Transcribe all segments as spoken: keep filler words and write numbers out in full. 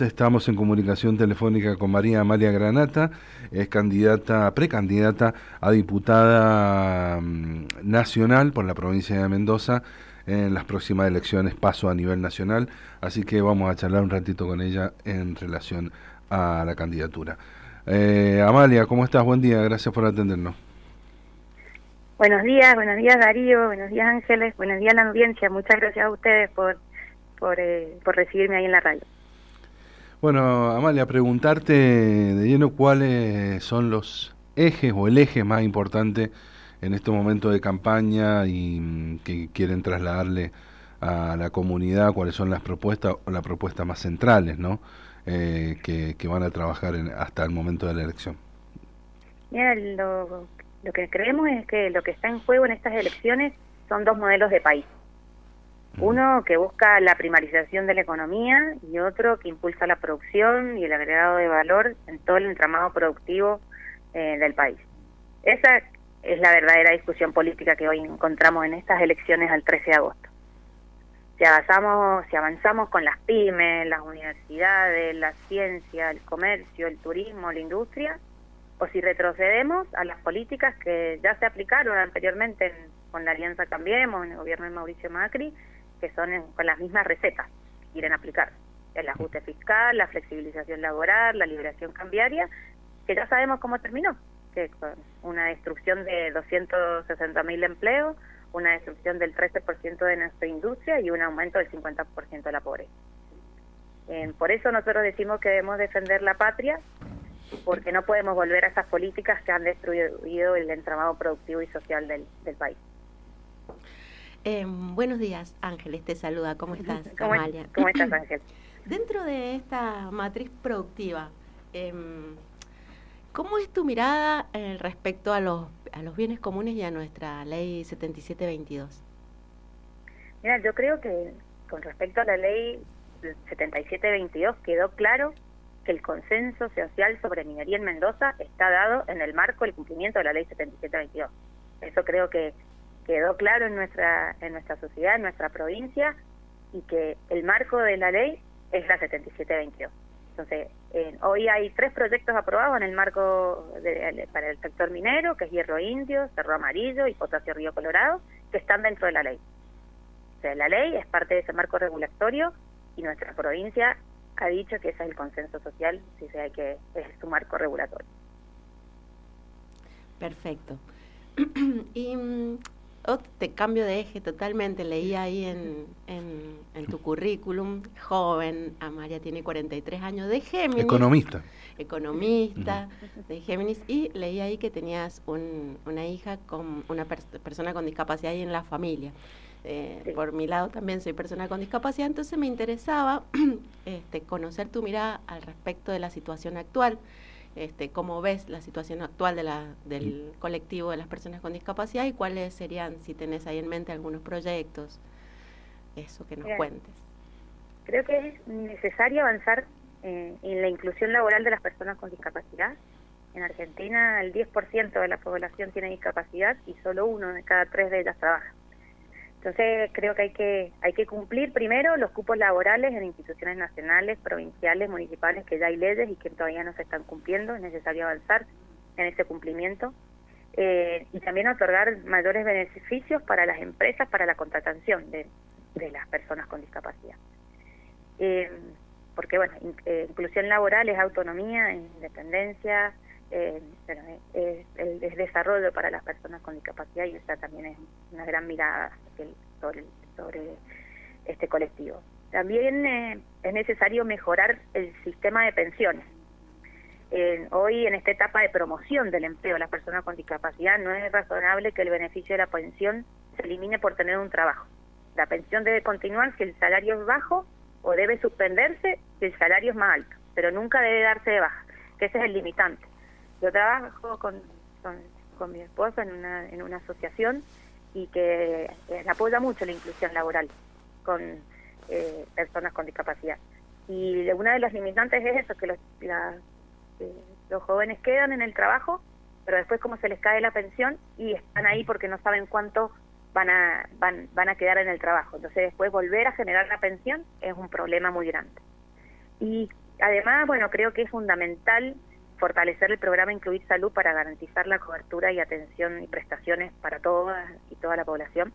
Estamos en comunicación telefónica con María Amalia Granata, es candidata, precandidata a diputada mm, nacional por la provincia de Mendoza en las próximas elecciones, paso a nivel nacional, así que vamos a charlar un ratito con ella en relación a la candidatura. Eh, Amalia, ¿cómo estás? Buen día, gracias por atendernos. Buenos días, buenos días Darío, buenos días Ángeles, buenos días a la audiencia, muchas gracias a ustedes por, por, eh, por recibirme ahí en la radio. Bueno, Amalia, preguntarte de lleno cuáles son los ejes o el eje más importante en este momento de campaña y mm, que quieren trasladarle a la comunidad, cuáles son las propuestas o las propuestas más centrales, ¿no? Eh, que, que van a trabajar en, hasta el momento de la elección. Mira, lo, lo que creemos es que lo que está en juego en estas elecciones son dos modelos de país. Uno que busca la primarización de la economía y otro que impulsa la producción y el agregado de valor en todo el entramado productivo eh, del país. Esa es la verdadera discusión política que hoy encontramos en estas elecciones al trece de agosto. Si avanzamos, si avanzamos con las pymes, las universidades, la ciencia, el comercio, el turismo, la industria, o si retrocedemos a las políticas que ya se aplicaron anteriormente en, con la Alianza Cambiemos, en el gobierno de Mauricio Macri, que son en, con las mismas recetas que quieren aplicar. El ajuste fiscal, la flexibilización laboral, la liberación cambiaria, que ya sabemos cómo terminó, que con una destrucción de doscientos sesenta mil empleos, una destrucción del trece por ciento de nuestra industria y un aumento del cincuenta por ciento de la pobreza. Eh, por eso nosotros decimos que debemos defender la patria, porque no podemos volver a esas políticas que han destruido el entramado productivo y social del, del país. Eh, buenos días, Ángeles, te saluda. ¿Cómo estás, ¿Cómo, Amalia? ¿Cómo estás, Ángel? Dentro de esta matriz productiva, eh, ¿cómo es tu mirada eh, respecto a los, a los bienes comunes y a nuestra ley setenta y siete veintidós? Mira, yo creo que con respecto a la ley setenta y siete veintidós quedó claro que el consenso social sobre minería en Mendoza está dado en el marco del cumplimiento de la ley setenta y siete veintidós. Eso creo que quedó claro en nuestra en nuestra sociedad, en nuestra provincia, y que el marco de la ley es la setenta y siete veintidós. Entonces, eh, hoy hay tres proyectos aprobados en el marco de, de, para el sector minero, que es Hierro Indio, Cerro Amarillo y Potasio Río Colorado, que están dentro de la ley. O sea, la ley es parte de ese marco regulatorio y nuestra provincia ha dicho que ese es el consenso social, si sea que es su marco regulatorio. Perfecto. y oh, te cambio de eje totalmente. Leí ahí en, en, en tu currículum, joven, Amalia tiene cuarenta y tres años, de Géminis. Economista. Economista, uh-huh. de Géminis, y leí ahí que tenías un, una hija con una per- persona con discapacidad ahí en la familia. Eh, sí. Por mi lado también soy persona con discapacidad, entonces me interesaba este, conocer tu mirada al respecto de la situación actual. Este, cómo ves la situación actual de la, del colectivo de las personas con discapacidad y cuáles serían, si tenés ahí en mente algunos proyectos, eso que nos Bien. cuentes. Creo que es necesario avanzar eh, en la inclusión laboral de las personas con discapacidad. En Argentina el diez por ciento de la población tiene discapacidad y solo uno de cada tres de ellas trabaja. Entonces creo que hay que hay que cumplir primero los cupos laborales en instituciones nacionales, provinciales, municipales, que ya hay leyes y que todavía no se están cumpliendo. Es necesario avanzar en ese cumplimiento eh, y también otorgar mayores beneficios para las empresas para la contratación de, de las personas con discapacidad. Eh, porque bueno, in, eh, inclusión laboral es autonomía, independencia, eh, pero es, es, es desarrollo para las personas con discapacidad, y esa también es una gran mirada sobre, sobre este colectivo. También eh, es necesario mejorar el sistema de pensiones. Eh, hoy, en esta etapa de promoción del empleo de las personas con discapacidad, no es razonable que el beneficio de la pensión se elimine por tener un trabajo. La pensión debe continuar si el salario es bajo, o debe suspenderse si el salario es más alto, pero nunca debe darse de baja, que ese es el limitante. Yo trabajo con, con, con mi esposa en una, en una asociación y que eh, apoya mucho la inclusión laboral con eh, personas con discapacidad. Y una de las limitantes es eso, que los, la, eh, los jóvenes quedan en el trabajo, pero después como se les cae la pensión y están ahí porque no saben cuánto van a van van a quedar en el trabajo. Entonces después volver a generar la pensión es un problema muy grande. Y además, bueno, creo que es fundamental fortalecer el programa Incluir Salud para garantizar la cobertura y atención y prestaciones para todas y toda la población,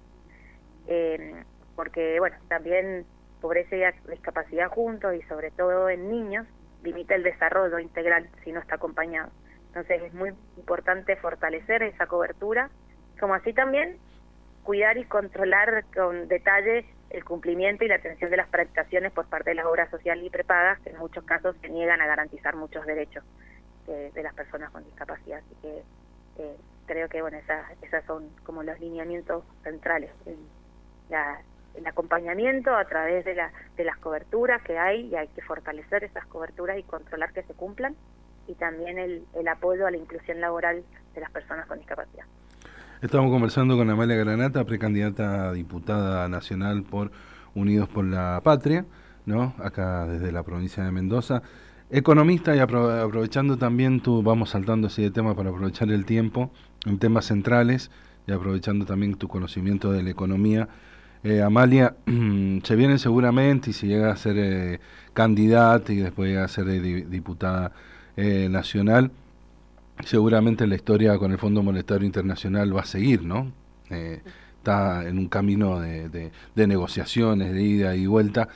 eh, porque, bueno, también pobreza y discapacidad juntos y sobre todo en niños limita el desarrollo integral si no está acompañado. Entonces es muy importante fortalecer esa cobertura, como así también cuidar y controlar con detalle el cumplimiento y la atención de las prestaciones por parte de las obras sociales y prepagas, que en muchos casos se niegan a garantizar muchos derechos de, de las personas con discapacidad. Así que eh, creo que bueno, esas, esas son como los lineamientos centrales. El, la, el acompañamiento a través de, la, de las coberturas que hay, y hay que fortalecer esas coberturas y controlar que se cumplan, y también el, el apoyo a la inclusión laboral de las personas con discapacidad. Estamos conversando con Amalia Granata, precandidata a diputada nacional por Unidos por la Patria, ¿no? Acá desde la provincia de Mendoza. Economista, y apro aprovechando también tu, vamos saltando así de tema para aprovechar el tiempo, en temas centrales, y aprovechando también tu conocimiento de la economía. Eh, Amalia, se viene seguramente, y si llega a ser eh, candidata y después llega a ser eh, diputada eh, nacional, seguramente la historia con el Fondo Monetario Internacional va a seguir, ¿no? Eh, está en un camino de, de, de negociaciones, de ida y vuelta.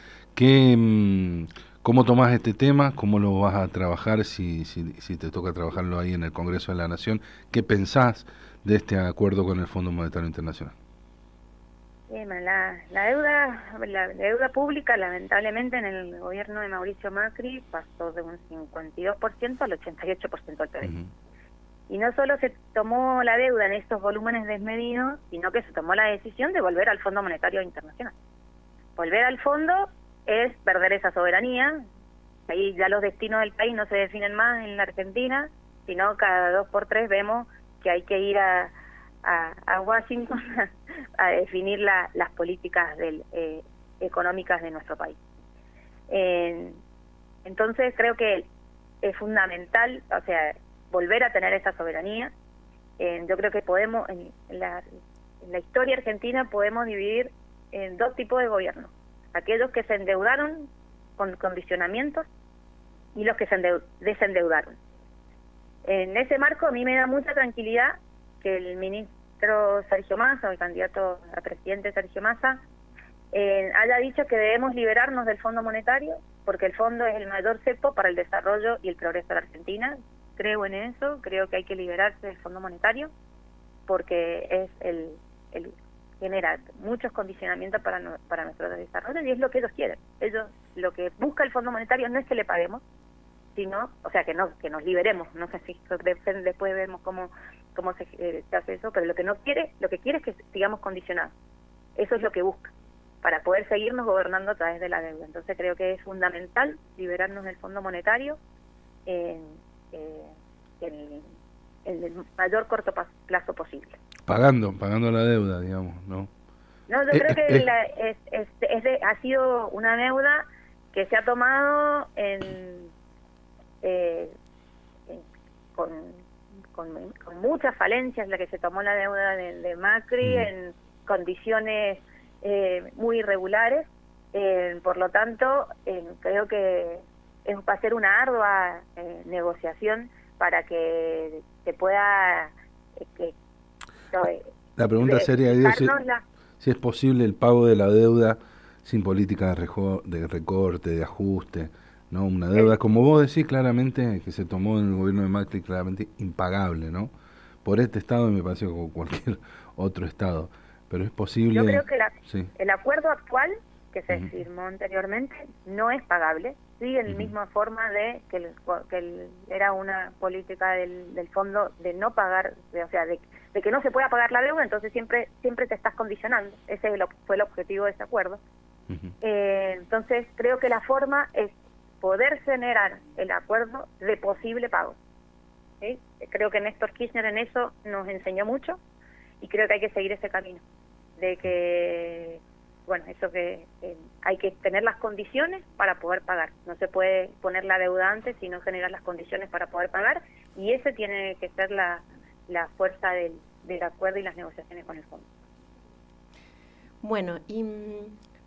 ¿Qué, ¿Cómo tomás este tema? ¿Cómo lo vas a trabajar si, si, si te toca trabajarlo ahí en el Congreso de la Nación? ¿Qué pensás de este acuerdo con el Fondo Monetario Internacional? Bien, la, la deuda la deuda pública, lamentablemente, en el gobierno de Mauricio Macri pasó de un cincuenta y dos por ciento al ochenta y ocho por ciento del P I B. Uh-huh. Y no solo se tomó la deuda en estos volúmenes desmedidos, sino que se tomó la decisión de volver al Fondo Monetario Internacional. Volver al fondo es perder esa soberanía. Ahí ya los destinos del país no se definen más en la Argentina, sino cada dos por tres vemos que hay que ir a, a, a Washington a, a definir la, las políticas del, eh, económicas de nuestro país. Eh, entonces creo que es fundamental, o sea, volver a tener esa soberanía. Eh, yo creo que podemos, en la, en la historia argentina podemos dividir en dos tipos de gobiernos: aquellos que se endeudaron con condicionamientos y los que se endeu desendeudaron. En ese marco a mí me da mucha tranquilidad que el ministro Sergio Massa, o el candidato a presidente Sergio Massa, eh, haya dicho que debemos liberarnos del Fondo Monetario, porque el fondo es el mayor cepo para el desarrollo y el progreso de la Argentina. Creo en eso, creo que hay que liberarse del Fondo Monetario, porque es el, el genera muchos condicionamientos para, no, para nuestro desarrollo, y es lo que ellos quieren. Ellos, lo que busca el Fondo Monetario no es que le paguemos, sino, o sea, que no que nos liberemos. No sé si después vemos cómo cómo se, eh, se hace eso, pero lo que no quiere, lo que quiere es que sigamos condicionados. Eso es lo que busca, para poder seguirnos gobernando a través de la deuda. Entonces creo que es fundamental liberarnos del Fondo Monetario en, eh, en, en el mayor corto plazo posible. Pagando, pagando la deuda, digamos, ¿no? No, yo eh, creo que eh, la, es, es, es de, ha sido una deuda que se ha tomado en, eh, en con, con, con muchas falencias, la que se tomó la deuda de, de Macri, mm. en condiciones eh, muy irregulares. Eh, por lo tanto, eh, creo que es, va a ser una ardua eh, negociación para que se pueda... Eh, que, La pregunta eh, sería, Dios, si, la... si es posible el pago de la deuda sin política de, de recorte, de ajuste, ¿no? Una deuda, como vos decís, claramente, que se tomó en el gobierno de Macri, claramente impagable, ¿no? Por este estado, y me parece como cualquier otro estado. Pero es posible... Yo creo que la, sí. el acuerdo actual que se uh-huh. firmó anteriormente no es pagable. Sigue en la uh-huh. misma forma de que, el, que el, era una política del, del fondo de no pagar, de, o sea, de, de que no se pueda pagar la deuda, entonces siempre siempre te estás condicionando. Ese es el, fue el objetivo de ese acuerdo. Uh-huh. eh, entonces creo que la forma es poder generar el acuerdo de posible pago. ¿Sí? Creo que Néstor Kirchner en eso nos enseñó mucho, y creo que hay que seguir ese camino, de que, bueno, eso que eh, hay que tener las condiciones para poder pagar. No se puede poner la deuda antes, sino generar las condiciones para poder pagar, y ese tiene que ser la, la fuerza del, del acuerdo y las negociaciones con el fondo. Bueno, y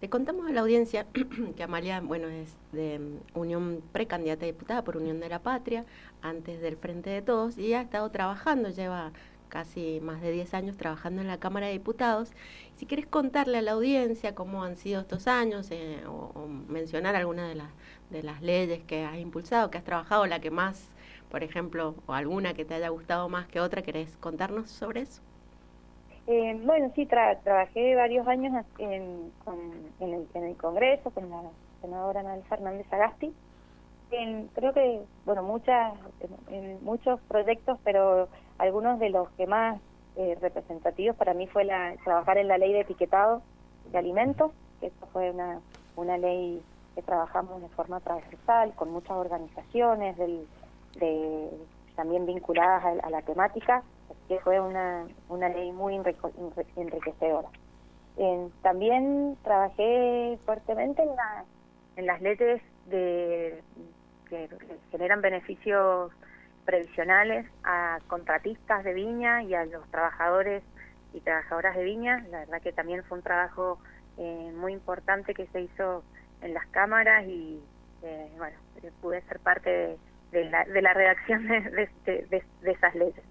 Le contamos a la audiencia que Amalia, bueno, es de Unión, precandidata a diputada por Unión de la Patria, antes del Frente de Todos, y ha estado trabajando, lleva casi más de diez años trabajando en la Cámara de Diputados. Si quieres contarle a la audiencia cómo han sido estos años, eh, o, o mencionar alguna de las, de las leyes que has impulsado, que has trabajado, la que más, por ejemplo, o alguna que te haya gustado más que otra, ¿querés contarnos sobre eso? Eh, bueno, sí, tra trabajé varios años en, con, en, el, en el Congreso con la senadora Anabel Fernández Sagasti. En, creo que, bueno, muchas, en, en muchos proyectos, pero algunos de los que más eh, representativos para mí fue la, trabajar en la ley de etiquetado de alimentos, que esto fue una, una ley que trabajamos de forma transversal con muchas organizaciones del, de, también vinculadas a, a la temática, que fue una, una ley muy enriquecedora. Eh, también trabajé fuertemente en, la, en las leyes de, que generan beneficios previsionales a contratistas de viña y a los trabajadores y trabajadoras de viña. La verdad que también fue un trabajo eh, muy importante que se hizo en las cámaras y eh, bueno, pude ser parte de, de, la, de la redacción de, de, de, de esas leyes.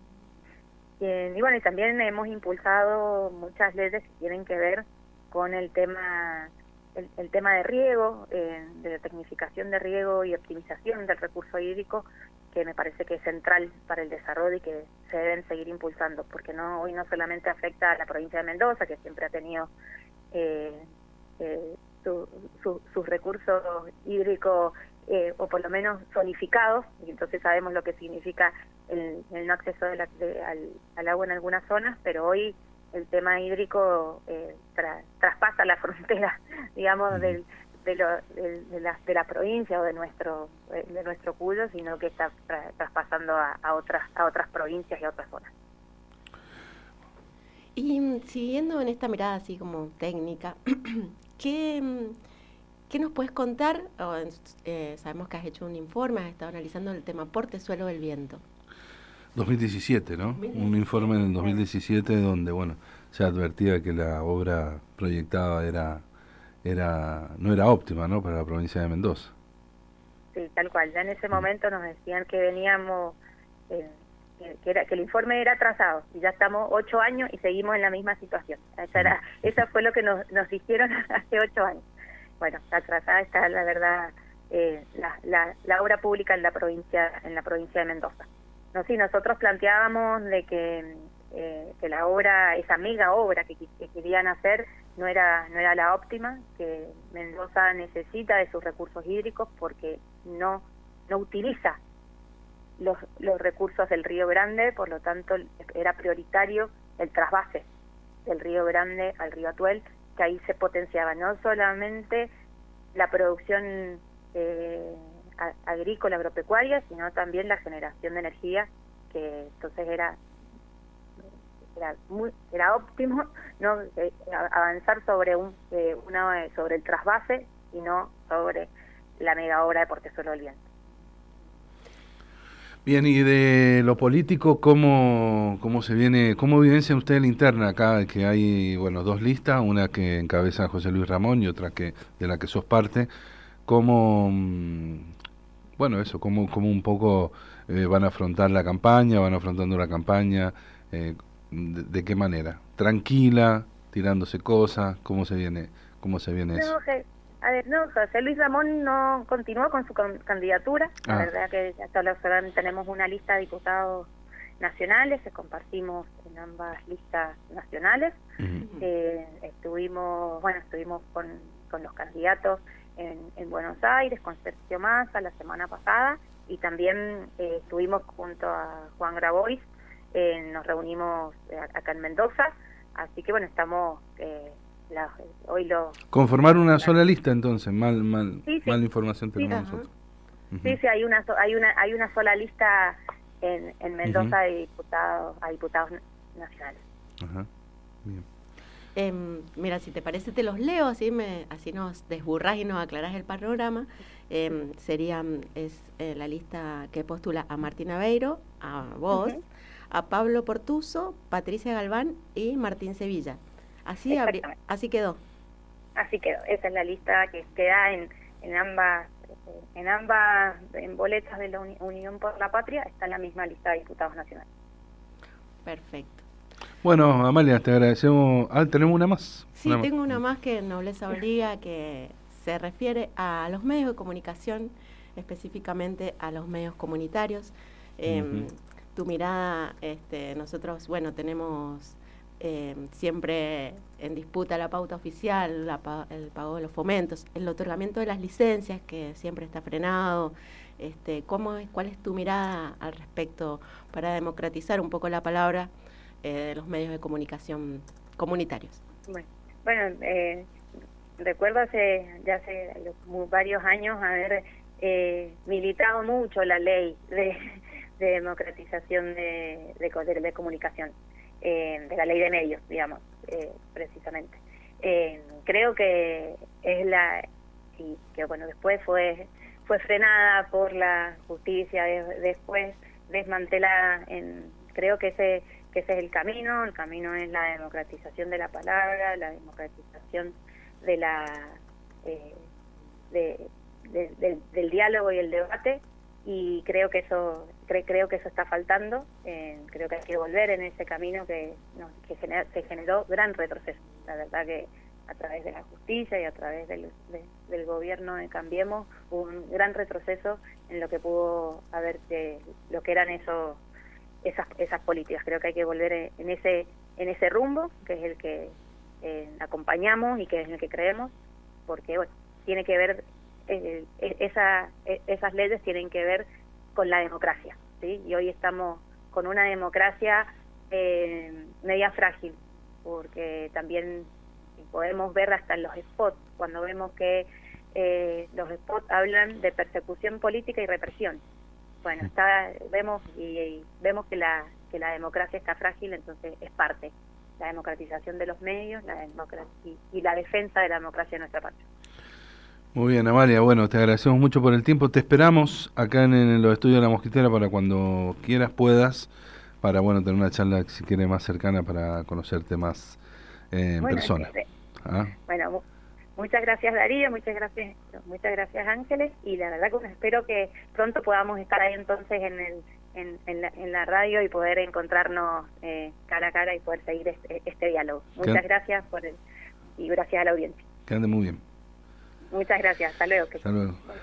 Y bueno, y también hemos impulsado muchas leyes que tienen que ver con el tema el, el tema de riego, eh, de tecnificación de riego y optimización del recurso hídrico, que me parece que es central para el desarrollo y que se deben seguir impulsando, porque no hoy no solamente afecta a la provincia de Mendoza, que siempre ha tenido eh, eh, su, su, sus recursos hídricos eh, o por lo menos zonificados, y entonces sabemos lo que significa el, el no acceso de la, de, al, al agua en algunas zonas, pero hoy el tema hídrico eh, tra, traspasa la frontera, digamos, del, de, lo, de, de, la, de la provincia o de nuestro de nuestro Cuyo, sino que está tra, traspasando a, a otras a otras provincias y a otras zonas. Y siguiendo en esta mirada así como técnica, ¿qué, qué nos puedes contar? Oh, eh, sabemos que has hecho un informe, has estado analizando el tema Porte Suelo del Viento. dos mil diecisiete, ¿no? Un informe en el dos mil diecisiete donde, bueno, se advertía que la obra proyectada era era no era óptima, ¿no? Para la provincia de Mendoza. Sí, tal cual. Ya en ese momento nos decían que veníamos, eh, que, era, que el informe era atrasado, y ya estamos ocho años y seguimos en la misma situación. Esa, era, eso fue lo que nos, nos hicieron hace ocho años. Bueno, atrasada está, la verdad, eh, la, la, la obra pública en la provincia en la provincia de Mendoza. No, sí, nosotros planteábamos de que, eh, que la obra, esa mega obra que, que querían hacer, no era no era la óptima, que Mendoza necesita de sus recursos hídricos porque no no utiliza los los recursos del Río Grande, por lo tanto era prioritario el trasvase del Río Grande al Río Atuel, que ahí se potenciaba no solamente la producción eh, agrícola, agropecuaria, sino también la generación de energía, que entonces era era muy era óptimo no eh, avanzar sobre un eh, una sobre el trasvase y no sobre la mega obra de Porte Suelo del Viento. Bien, y de lo político, ¿cómo cómo se viene, cómo evidencia usted la interna acá, que hay, bueno, dos listas, una que encabeza José Luis Ramón y otra que de la que sos parte? ¿Cómo, bueno, eso, cómo, cómo un poco eh, van a afrontar la campaña, van afrontando la campaña, eh, de, de qué manera? ¿Tranquila, tirándose cosas? ¿Cómo se viene, cómo se viene eso? No, José, a ver, no, José Luis Ramón no continuó con su con, candidatura. La ah. verdad que hasta la tenemos una lista de diputados nacionales, que compartimos en ambas listas nacionales. Uh-huh. eh, estuvimos, bueno, estuvimos con, con los candidatos en, en Buenos Aires, con Sergio Massa la semana pasada, y también eh, estuvimos junto a Juan Grabois, eh, nos reunimos acá en Mendoza, así que bueno, estamos eh, la, hoy lo... Conformar una sola lista entonces, mal mal sí, sí. mala información tenemos sí, nosotros. Uh-huh. Sí, sí, hay una hay una hay una sola lista en, en Mendoza uh-huh. de diputados a diputados nacionales. Ajá. Bien. Eh, mira, si te parece te los leo, así me así nos desburrás y nos aclarás el panorama. Eh, sería es eh, la lista que postula a Martín Aveiro, a vos, uh-huh. a Pablo Portuso, Patricia Galván y Martín Sevilla. Así habría, así quedó. así quedó. Esa es la lista que queda en, en ambas, en ambas en boletas de la Uni- Unión por la Patria, está en la misma lista de diputados nacionales. Perfecto. Bueno, Amalia, te agradecemos. Ah, tenemos una más. Sí, una tengo más. una más que Nobleza Obliga, que se refiere a los medios de comunicación, específicamente a los medios comunitarios. Eh, Uh-huh. Tu mirada, este, nosotros, bueno, tenemos eh, siempre en disputa la pauta oficial, la, el pago de los fomentos, el otorgamiento de las licencias, que siempre está frenado. Este, ¿cómo es, ¿Cuál es tu mirada al respecto para democratizar un poco la palabra eh, de los medios de comunicación comunitarios? Bueno, bueno eh, recuerdo hace ya hace varios años haber eh, militado mucho la ley de, de democratización de, de, de comunicación, eh, de la ley de medios, digamos, eh, precisamente. Eh, creo que es la, y que bueno, después fue fue frenada por la justicia, de, después desmantelada. En, creo que ese que ese es el camino. El camino es la democratización de la palabra, la democratización de la eh, de, de, de, del diálogo y el debate, y creo que eso cre, creo que eso está faltando. Eh, creo que hay que volver en ese camino que, no, que gener, se generó gran retroceso. La verdad que a través de la justicia y a través del, de, del gobierno de Cambiemos hubo un gran retroceso en lo que pudo haber, de, lo que eran esos esas esas políticas. Creo que hay que volver en ese en ese rumbo, que es el que eh, acompañamos y que es en el que creemos, porque bueno, tiene que ver eh, esa esas leyes tienen que ver con la democracia, ¿sí? Y hoy estamos con una democracia eh, media frágil, porque también podemos ver hasta en los spots, cuando vemos que eh, los spots hablan de persecución política y represión. Bueno, está, vemos y, y vemos que la que la democracia está frágil, entonces es parte la democratización de los medios, la democracia y, y la defensa de la democracia de nuestra patria. Muy bien, Amalia, bueno, te agradecemos mucho por el tiempo. Te esperamos acá en, en los estudios de La Mosquitera para cuando quieras, puedas, para bueno tener una charla, si quieres, más cercana, para conocerte más eh, en bueno, persona. Eh, ¿Ah? Bueno, muchas gracias, Darío, muchas gracias, muchas gracias, Ángeles, y la verdad que bueno, espero que pronto podamos estar ahí entonces en el en, en, la, en la radio y poder encontrarnos eh, cara a cara y poder seguir este, este diálogo. Muchas Que, gracias por el, y gracias a la audiencia. Que ande muy bien. Muchas gracias, hasta luego. Hasta luego.